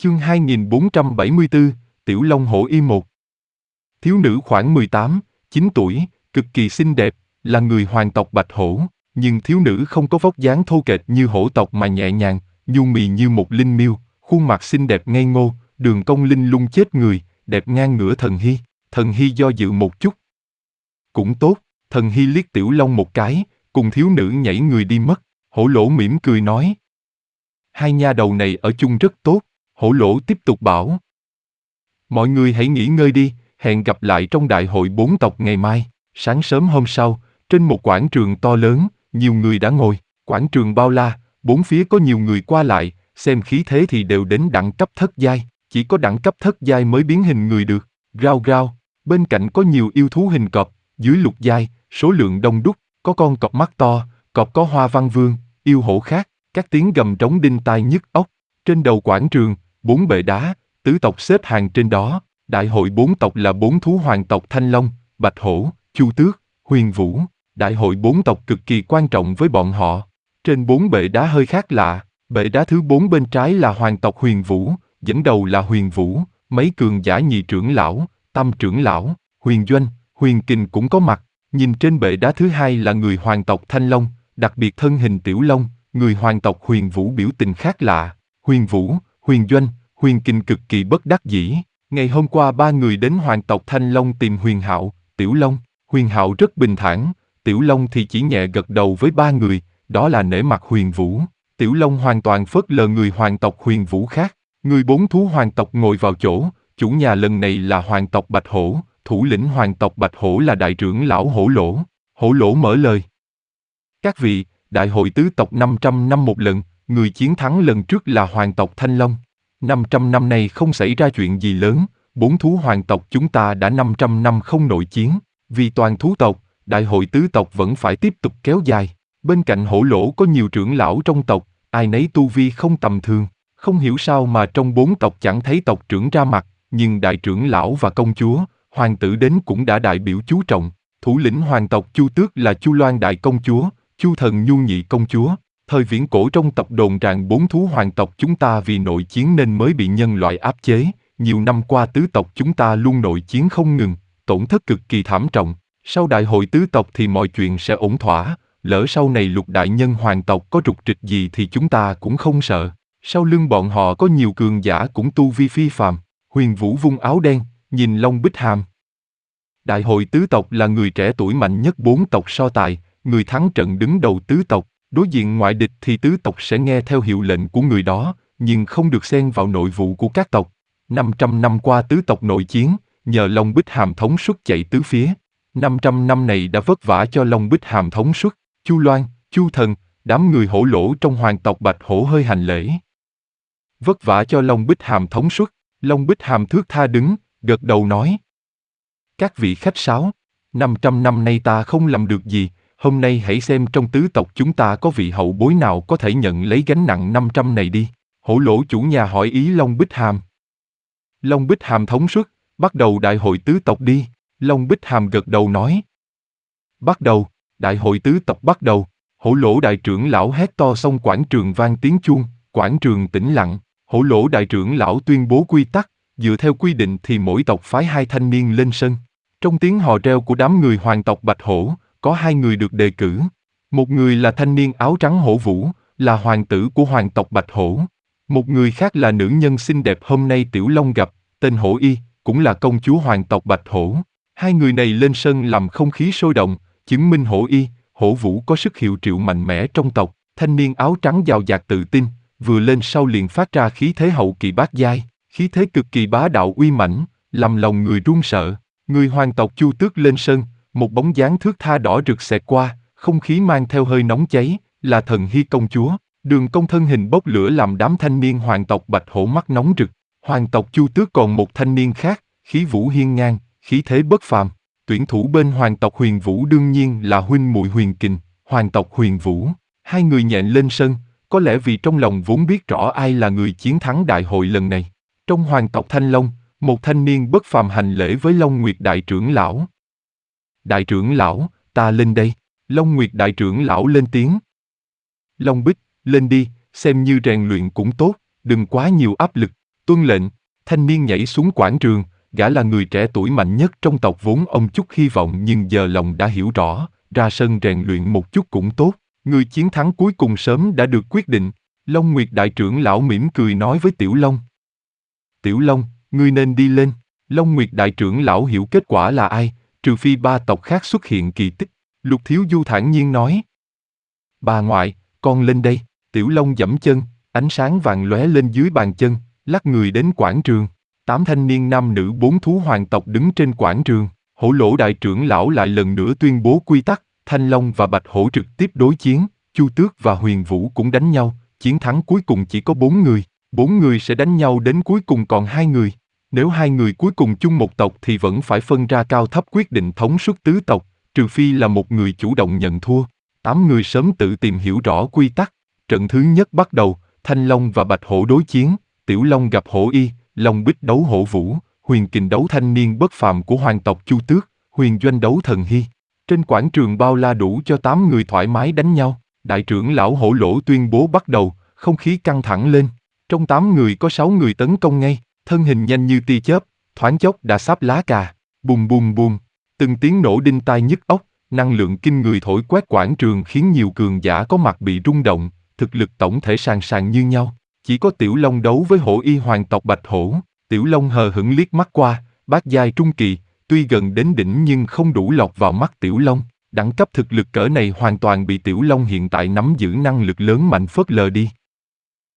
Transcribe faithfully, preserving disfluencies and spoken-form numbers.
Chương hai nghìn bốn trăm bảy mươi tư, Tiểu Long Hổ Y một. Thiếu nữ khoảng mười tám, chín tuổi, cực kỳ xinh đẹp, là người hoàng tộc Bạch Hổ, nhưng thiếu nữ không có vóc dáng thô kệch như hổ tộc mà nhẹ nhàng, nhu mì như một linh miêu, khuôn mặt xinh đẹp ngây ngô, đường cong linh lung chết người, đẹp ngang ngửa Thần Hy. Thần Hy do dự một chút. Cũng tốt, Thần Hy liếc Tiểu Long một cái, cùng thiếu nữ nhảy người đi mất. Hổ Lỗ mỉm cười nói: hai nha đầu này ở chung rất tốt. Hổ Lỗ tiếp tục bảo: mọi người hãy nghỉ ngơi đi, hẹn gặp lại trong đại hội bốn tộc ngày mai. Sáng sớm hôm sau, trên một quảng trường to lớn, nhiều người đã ngồi. Quảng trường bao la, bốn phía có nhiều người qua lại, xem khí thế thì đều đến đẳng cấp thất giai, chỉ có đẳng cấp thất giai mới biến hình người được. Rao rao, bên cạnh có nhiều yêu thú hình cọp, dưới lục giai, số lượng đông đúc, có con cọp mắt to, cọp có hoa văn vương, yêu hổ khác, các tiếng gầm trống đinh tai nhức óc. Trên đầu quảng trường, bốn bệ đá, tứ tộc xếp hàng trên đó. Đại hội bốn tộc là bốn thú hoàng tộc Thanh Long, Bạch Hổ, Chu Tước, Huyền Vũ. Đại hội bốn tộc cực kỳ quan trọng với bọn họ. Trên bốn bệ đá hơi khác lạ, bệ đá thứ bốn bên trái là hoàng tộc Huyền Vũ, dẫn đầu là Huyền Vũ, mấy cường giả nhị trưởng lão, tam trưởng lão, Huyền Doanh, Huyền Kình cũng có mặt. Nhìn trên bệ đá thứ hai là người hoàng tộc Thanh Long, đặc biệt thân hình Tiểu Long, người hoàng tộc Huyền Vũ biểu tình khác lạ. Huyền Vũ, Huyền Doanh, Huyền Kình cực kỳ bất đắc dĩ. Ngày hôm qua ba người đến hoàng tộc Thanh Long tìm Huyền Hạo, Tiểu Long. Huyền Hạo rất bình thản, Tiểu Long thì chỉ nhẹ gật đầu với ba người, đó là nể mặt Huyền Vũ. Tiểu Long hoàn toàn phớt lờ người hoàng tộc Huyền Vũ khác. Người bốn thú hoàng tộc ngồi vào chỗ, chủ nhà lần này là hoàng tộc Bạch Hổ, thủ lĩnh hoàng tộc Bạch Hổ là đại trưởng lão Hổ Lỗ. Hổ Lỗ mở lời: các vị, đại hội tứ tộc năm trăm năm một lần, người chiến thắng lần trước là hoàng tộc Thanh Long. năm trăm năm nay không xảy ra chuyện gì lớn, bốn thú hoàng tộc chúng ta đã năm trăm năm không nội chiến. Vì toàn thú tộc, đại hội tứ tộc vẫn phải tiếp tục kéo dài. Bên cạnh Hổ Lỗ có nhiều trưởng lão trong tộc, ai nấy tu vi không tầm thường. Không hiểu sao mà trong bốn tộc chẳng thấy tộc trưởng ra mặt, nhưng đại trưởng lão và công chúa, hoàng tử đến cũng đã đại biểu chú trọng. Thủ lĩnh hoàng tộc Chu Tước là Chu Loan đại công chúa, Chu Thần Nhu nhị công chúa. Thời viễn cổ trong tộc đồn rằng bốn thú hoàng tộc chúng ta vì nội chiến nên mới bị nhân loại áp chế. Nhiều năm qua tứ tộc chúng ta luôn nội chiến không ngừng, tổn thất cực kỳ thảm trọng. Sau đại hội tứ tộc thì mọi chuyện sẽ ổn thỏa, lỡ sau này lục đại nhân hoàng tộc có trục trịch gì thì chúng ta cũng không sợ. Sau lưng bọn họ có nhiều cường giả cũng tu vi phi phàm. Huyền Vũ vung áo đen, nhìn Long Bích Hàm. Đại hội tứ tộc là người trẻ tuổi mạnh nhất bốn tộc so tài, người thắng trận đứng đầu tứ tộc. Đối diện ngoại địch thì tứ tộc sẽ nghe theo hiệu lệnh của người đó, nhưng không được xen vào nội vụ của các tộc. năm trăm năm qua tứ tộc nội chiến, nhờ Long Bích Hàm thống suất chạy tứ phía. năm trăm năm này đã vất vả cho Long Bích Hàm thống suất. Chu Loan, Chu Thần, đám người Hổ Lỗ trong hoàng tộc Bạch Hổ hơi hành lễ. Vất vả cho Long Bích Hàm thống suất. Long Bích Hàm thước tha đứng, gật đầu nói: các vị khách sáo, năm trăm năm nay ta không làm được gì. Hôm nay hãy xem trong tứ tộc chúng ta có vị hậu bối nào có thể nhận lấy gánh nặng năm trăm này đi. Hổ Lỗ chủ nhà hỏi ý Long Bích Hàm. Long Bích Hàm thống suất, bắt đầu đại hội tứ tộc đi. Long Bích Hàm gật đầu nói: bắt đầu, đại hội tứ tộc bắt đầu. Hổ Lỗ đại trưởng lão hét to xong quảng trường vang tiếng chuông, quảng trường tĩnh lặng. Hổ Lỗ đại trưởng lão tuyên bố quy tắc, dựa theo quy định thì mỗi tộc phái hai thanh niên lên sân. Trong tiếng hò reo của đám người hoàng tộc Bạch Hổ, có hai người được đề cử. Một người là thanh niên áo trắng Hổ Vũ, là hoàng tử của hoàng tộc Bạch Hổ. Một người khác là nữ nhân xinh đẹp hôm nay Tiểu Long gặp, tên Hổ Y, cũng là công chúa hoàng tộc Bạch Hổ. Hai người này lên sân làm không khí sôi động, chứng minh Hổ Y, Hổ Vũ có sức hiệu triệu mạnh mẽ trong tộc. Thanh niên áo trắng giàu dạt tự tin, vừa lên sau liền phát ra khí thế hậu kỳ bát giai, khí thế cực kỳ bá đạo uy mãnh, làm lòng người run sợ. Người hoàng tộc Chu Tước lên sân, một bóng dáng thước tha đỏ rực xẹt qua, không khí mang theo hơi nóng cháy, là Thần Hy công chúa. Đường cong thân hình bốc lửa làm đám thanh niên hoàng tộc Bạch Hổ mắt nóng rực. Hoàng tộc Chu Tước còn một thanh niên khác, khí vũ hiên ngang, khí thế bất phàm. Tuyển thủ bên hoàng tộc Huyền Vũ đương nhiên là huynh muội Huyền Kình, hoàng tộc Huyền Vũ. Hai người nhện lên sân, có lẽ vì trong lòng vốn biết rõ ai là người chiến thắng đại hội lần này. Trong hoàng tộc Thanh Long, một thanh niên bất phàm hành lễ với Long Nguyệt đại trưởng lão. Đại trưởng lão, ta lên đây. Long Nguyệt đại trưởng lão lên tiếng. Long Bích, lên đi, xem như rèn luyện cũng tốt, đừng quá nhiều áp lực. Tuân lệnh, thanh niên nhảy xuống quảng trường, gã là người trẻ tuổi mạnh nhất trong tộc vốn ông chút hy vọng nhưng giờ lòng đã hiểu rõ, ra sân rèn luyện một chút cũng tốt. Người chiến thắng cuối cùng sớm đã được quyết định. Long Nguyệt đại trưởng lão mỉm cười nói với Tiểu Long. Tiểu Long, ngươi nên đi lên. Long Nguyệt đại trưởng lão hiểu kết quả là ai, trừ phi ba tộc khác xuất hiện kỳ tích. Lục Thiếu Du thản nhiên nói. Bà ngoại, con lên đây. Tiểu Long giẫm chân, ánh sáng vàng lóe lên dưới bàn chân, lắc người đến quảng trường. Tám thanh niên nam nữ bốn thú hoàng tộc đứng trên quảng trường. Hổ Lỗ đại trưởng lão lại lần nữa tuyên bố quy tắc, Thanh Long và Bạch Hổ trực tiếp đối chiến, Chu Tước và Huyền Vũ cũng đánh nhau, chiến thắng cuối cùng chỉ có bốn người. Bốn người sẽ đánh nhau đến cuối cùng còn hai người. Nếu hai người cuối cùng chung một tộc thì vẫn phải phân ra cao thấp quyết định thống suất tứ tộc, trừ phi là một người chủ động nhận thua. Tám người sớm tự tìm hiểu rõ quy tắc. Trận thứ nhất bắt đầu, Thanh Long và Bạch Hổ đối chiến, Tiểu Long gặp Hổ Y, Long Bích đấu Hổ Vũ, Huyền Kình đấu thanh niên bất phàm của hoàng tộc Chu Tước, Huyền Doanh đấu Thần Hy. Trên quảng trường bao la đủ cho tám người thoải mái đánh nhau. Đại trưởng lão Hổ Lỗ tuyên bố bắt đầu, không khí căng thẳng lên. Trong tám người có sáu người tấn công ngay, thân hình nhanh như tia chớp, thoáng chốc đã sáp lá cà. Bùm bùm bùm, từng tiếng nổ đinh tai nhức óc, năng lượng kinh người thổi quét quảng trường khiến nhiều cường giả có mặt bị rung động, thực lực tổng thể sàn sàn như nhau. Chỉ có Tiểu Long đấu với Hổ Y hoàng tộc Bạch Hổ. Tiểu Long hờ hững liếc mắt qua, bát giai trung kỳ, tuy gần đến đỉnh nhưng không đủ lọt vào mắt Tiểu Long. Đẳng cấp thực lực cỡ này hoàn toàn bị Tiểu Long hiện tại nắm giữ năng lực lớn mạnh phớt lờ đi.